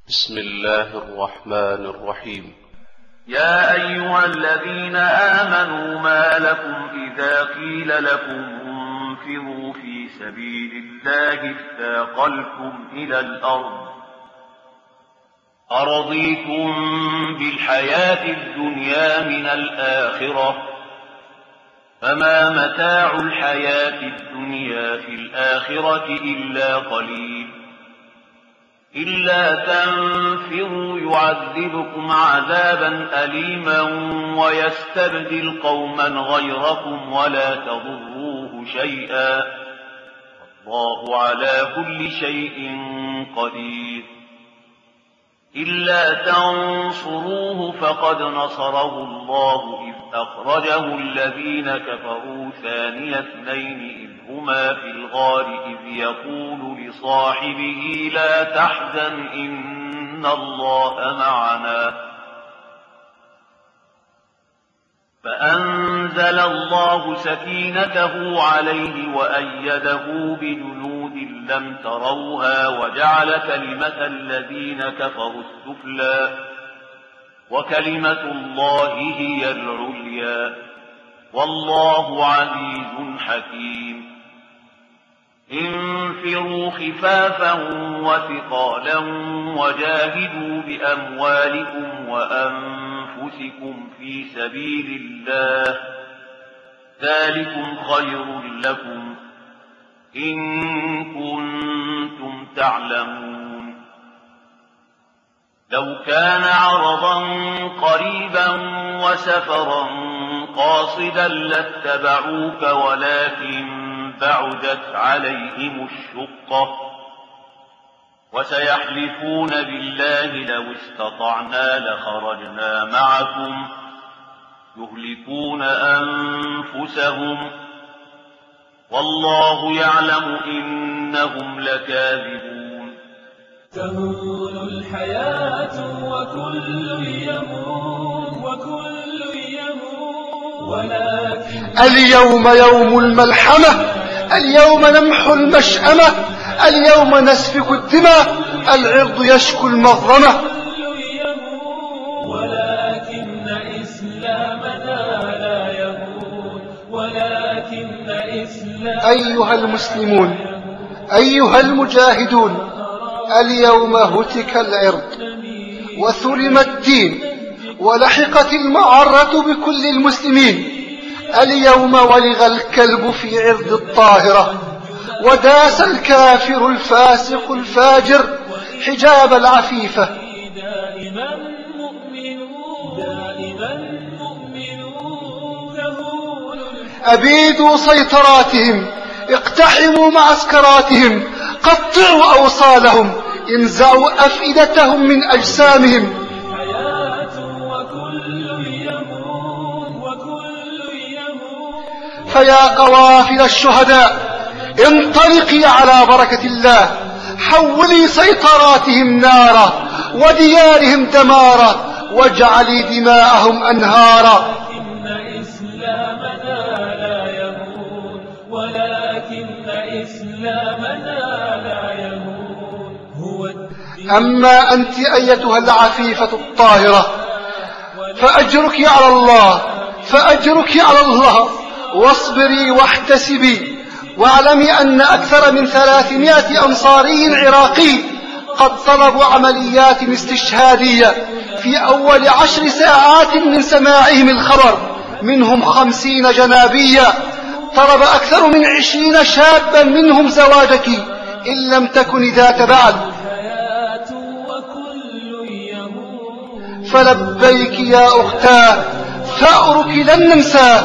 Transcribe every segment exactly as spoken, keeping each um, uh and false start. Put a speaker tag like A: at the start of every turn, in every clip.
A: بسم الله الرحمن الرحيم.
B: يا أيها الذين آمنوا ما لكم إذا قيل لكم انفروا في سبيل الله اثاقلتم إلى الأرض أرضيتم بالحياة الدنيا من الآخرة فما متاع الحياة الدنيا في الآخرة إلا قليل إلا تنفروا يعذبكم عذابا أليما ويستبدل قوما غيركم ولا تضروه شيئا والله على كل شيء قدير. إلا تنصروه فقد نصره الله إذ أخرجه الذين كفروا ثاني اثنين إذ هما في الغار إذ يقول لصاحبه لا تحزن إن الله معنا فأنزل الله سكينته عليه وأيده بجنود لم تروها وجعل كلمة الذين كفروا السفلى وكلمة الله هي العليا والله عزيز حكيم. انفروا خفافا وثقالا وجاهدوا بأموالكم وأنفسكم في سبيل الله ذلكم خير لكم إن كنتم تعلمون. لو كان عرضا قريبا وسفرا قاصدا لاتبعوك ولكن بعدت عليهم الشقة وسيحلفون بالله لو استطعنا لخرجنا معكم يهلكون أنفسهم والله يعلم إنهم لكاذبون.
C: تهون الحياة وكل يموت وكل يموت ولكن
D: اليوم يوم الملحمة، اليوم نمحو المشأمة، اليوم نسفك الدماء، العرض يشكو المظلمة.
C: ولكن إسلامنا لا يموت ولكن إسلامنا
D: أيها المسلمون أيها المجاهدون، اليوم هتك العرض وثرم الدين ولحقت المعرة بكل المسلمين. اليوم ولغ الكلب في عرض الطاهرة وداس الكافر الفاسق الفاجر حجاب العفيفة.
C: دائما مؤمنون دائما مؤمنون
D: أبيدوا سيطراتهم، اقتحموا معسكراتهم، قطعوا أوصالهم، انزعوا أفئدتهم من أجسامهم. فيا قوافل الشهداء انطلقي على بركة الله، حولي سيطراتهم نارا وديارهم دمارا واجعلي دماءهم أنهارا.
C: ولكن إسلامنا لا يموت ولكن إسلامنا لا يموت هو الدين.
D: أما أنت أيتها العفيفة الطاهرة فأجرك على الله فأجرك على الله واصبري واحتسبي، واعلمي أن أكثر من ثلاثمائة أنصاري عراقي قد طلبوا عمليات استشهادية في أول عشر ساعات من سماعهم الخبر، منهم خمسين جنابية. طلب أكثر من عشرين شابا منهم زواجك إن لم تكن ذات بعد، فلبيك يا أختاه ثأرك لن ننساه.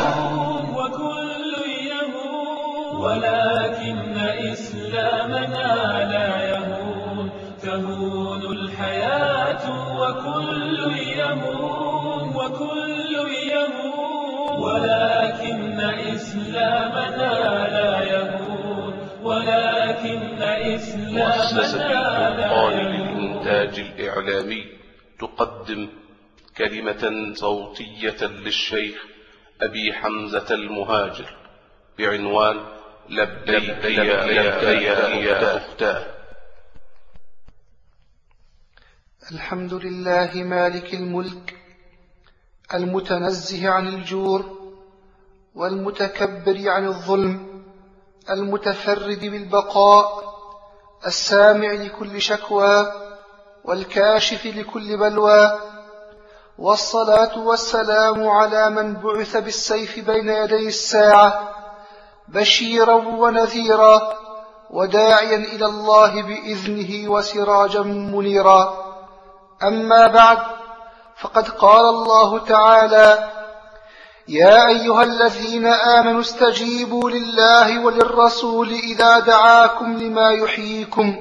C: ولكن إسلامنا لا يموت تهون الحياة وكل يموت وكل يموت ولكن إسلامنا لا يموت ولكن إسلامنا
A: مؤسسة
C: لا
A: الفرقان
C: يموت.
A: للإنتاج الإعلامي تقدم كلمة صوتية للشيخ أبي حمزة المهاجر بعنوان لبيك يا, يا, يا, يا أختاه.
D: الحمد لله مالك الملك المتنزه عن الجور والمتكبر عن الظلم المتفرد بالبقاء السامع لكل شكوى والكاشف لكل بلوى، والصلاة والسلام على من بعث بالسيف بين يدي الساعة بشيرا ونذيرا وداعيا إلى الله بإذنه وسراجا منيرا. أما بعد، فقد قال الله تعالى: يا أيها الذين آمنوا استجيبوا لله وللرسول إذا دعاكم لما يحييكم.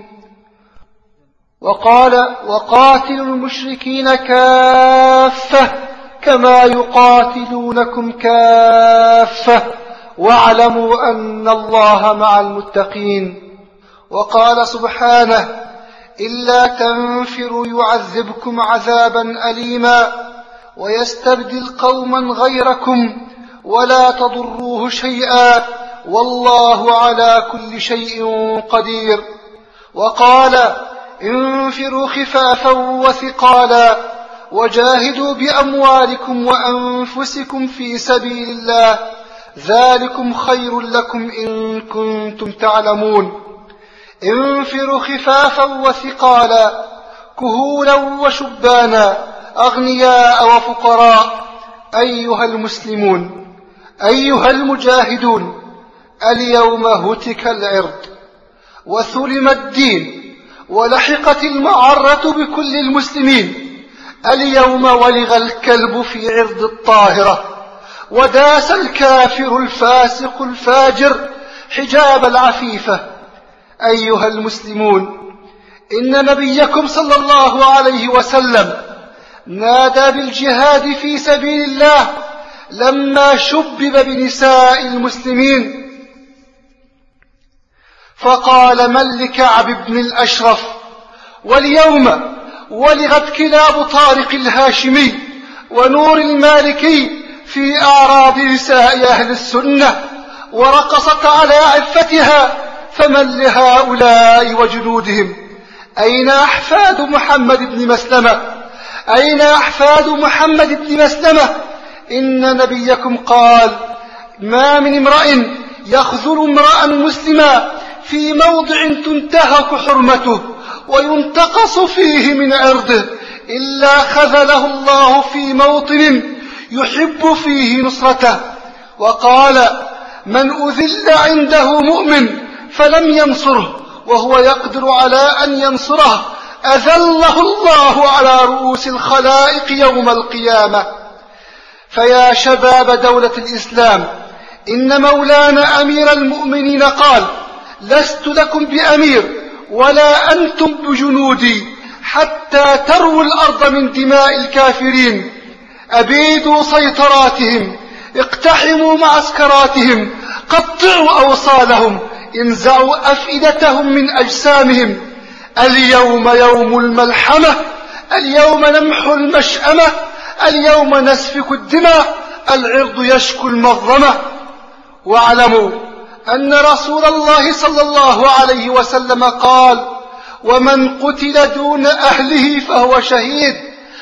D: وقال: وقاتلوا المشركين كافة كما يقاتلونكم كافة واعلموا أن الله مع المتقين. وقال سبحانه: إلا تنفروا يعذبكم عذابا أليما ويستبدل قوما غيركم ولا تضروه شيئا والله على كل شيء قدير. وقال: انفروا خفافا وثقالا وجاهدوا بأموالكم وأنفسكم في سبيل الله ذلكم خير لكم إن كنتم تعلمون. انفروا خفافا وثقالا كهولا وشبانا أغنياء وفقراء. أيها المسلمون، أيها المجاهدون، اليوم هتك العرض وثلم الدين ولحقت المعرة بكل المسلمين. اليوم ولغ الكلب في عرض الطاهرة وداس الكافر الفاسق الفاجر حجاب العفيفة. أيها المسلمون، إن نبيكم صلى الله عليه وسلم نادى بالجهاد في سبيل الله لما شبب بنساء المسلمين، فقال: من لكعب بن الأشرف؟ واليوم ولغت كلاب طارق الهاشمي ونور المالكي في أعراض نساء أهل السنة ورقصت على عفتها، فمن لهؤلاء وجنودهم؟ أين أحفاد محمد بن مسلمة؟ أين أحفاد محمد بن مسلمة؟ إن نبيكم قال: ما من امرئ يخذل امرأ مسلما في موضع تنتهك حرمته وينتقص فيه من عرضه إلا خذله الله في موطن يحب فيه نصرته. وقال: من أذل عنده مؤمن فلم ينصره وهو يقدر على أن ينصره أذله الله على رؤوس الخلائق يوم القيامة. فيا شباب دولة الإسلام، إن مولانا أمير المؤمنين قال: لست لكم بأمير ولا أنتم بجنودي حتى تروا الأرض من دماء الكافرين. أبيدوا سيطراتهم، اقتحموا معسكراتهم، قطعوا أوصالهم، انزعوا أفئدتهم من أجسامهم. اليوم يوم الملحمة، اليوم نمحو المشأمة، اليوم نسفك الدماء، العرض يشكو المظلمة. واعلموا أن رسول الله صلى الله عليه وسلم قال: ومن قتل دون أهله فهو شهيد.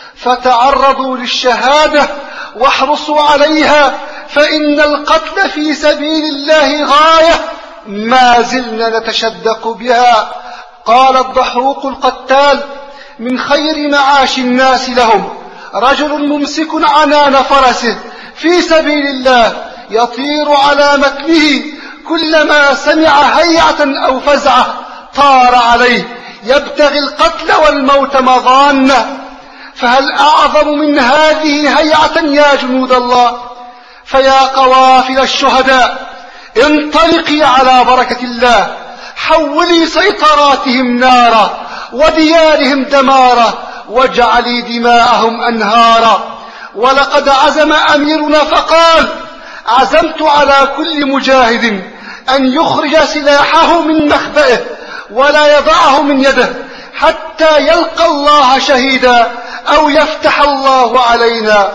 D: فتعرضوا للشهادة واحرصوا عليها، فإن القتل في سبيل الله غاية ما زلنا نتشدق بها. قال الضحوك القتال: من خير معاش الناس لهم رجل ممسك عنان فرسه في سبيل الله يطير على متنه، كلما سمع هيعة أو فزعة طار عليه يبتغي القتل والموت مضانة. فهل أعظم من هذه هيعة يا جنود الله؟ فيا قوافل الشهداء، انطلقي على بركة الله، حولي سيطراتهم نارا وديارهم دمارا واجعلي دماءهم أنهارا. ولقد عزم أميرنا فقال: عزمت على كل مجاهد أن يخرج سلاحه من مخبئه ولا يضعه من يده حتى يلقى الله شهيدا أو يفتح الله علينا.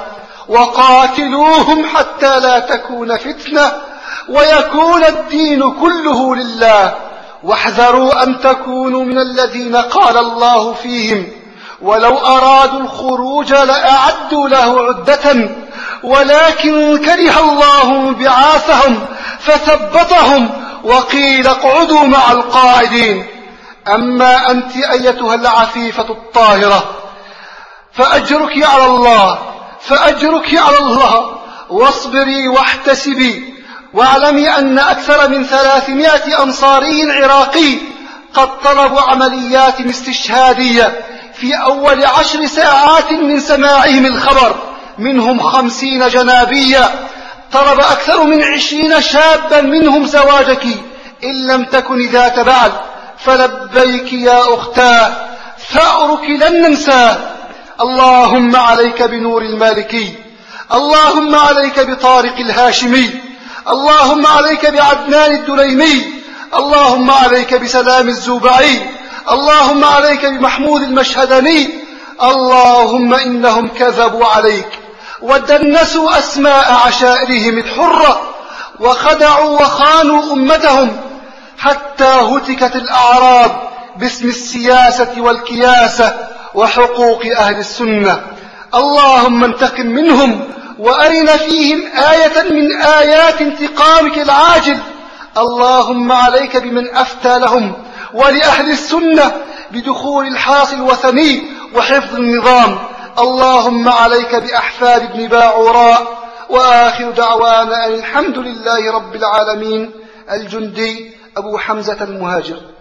D: وقاتلوهم حتى لا تكون فتنة ويكون الدين كله لله. واحذروا أن تكونوا من الذين قال الله فيهم: ولو أرادوا الخروج لأعدوا له عدة ولكن كره الله بعاثهم فثبطهم وقيل اقعدوا مع القاعدين. أما أنت أيتها العفيفة الطاهرة فأجرك على الله فأجرك على الله واصبري واحتسبي، واعلمي أن أكثر من ثلاثمائة أنصاري عراقي قد طلبوا عمليات استشهادية في أول عشر ساعات من سماعهم الخبر، منهم خمسين جنابية. طلب أكثر من عشرين شابا منهم زواجك إن لم تكن ذات بعل، فلبيك يا أختاه، ثأرك لن ننساه. اللهم عليك بنور المالكي، اللهم عليك بطارق الهاشمي، اللهم عليك بعدنان الدليمي، اللهم عليك بسلام الزوبعي، اللهم عليك بمحمود المشهدني. اللهم إنهم كذبوا عليك ودنسوا أسماء عشائرهم الحرة وخدعوا وخانوا أمتهم حتى هتكت الأعراض باسم السياسة والكياسة وحقوق أهل السنة. اللهم انتقم منهم وأرنا فيهم آية من آيات انتقامك العاجل. اللهم عليك بمن أفتى لهم ولأهل السنة بدخول الحاصل الوثني وحفظ النظام. اللهم عليك بأحفاد ابن باعوراء. وآخر دعوانا أن الحمد لله رب العالمين. الجندي أبو حمزة المهاجر.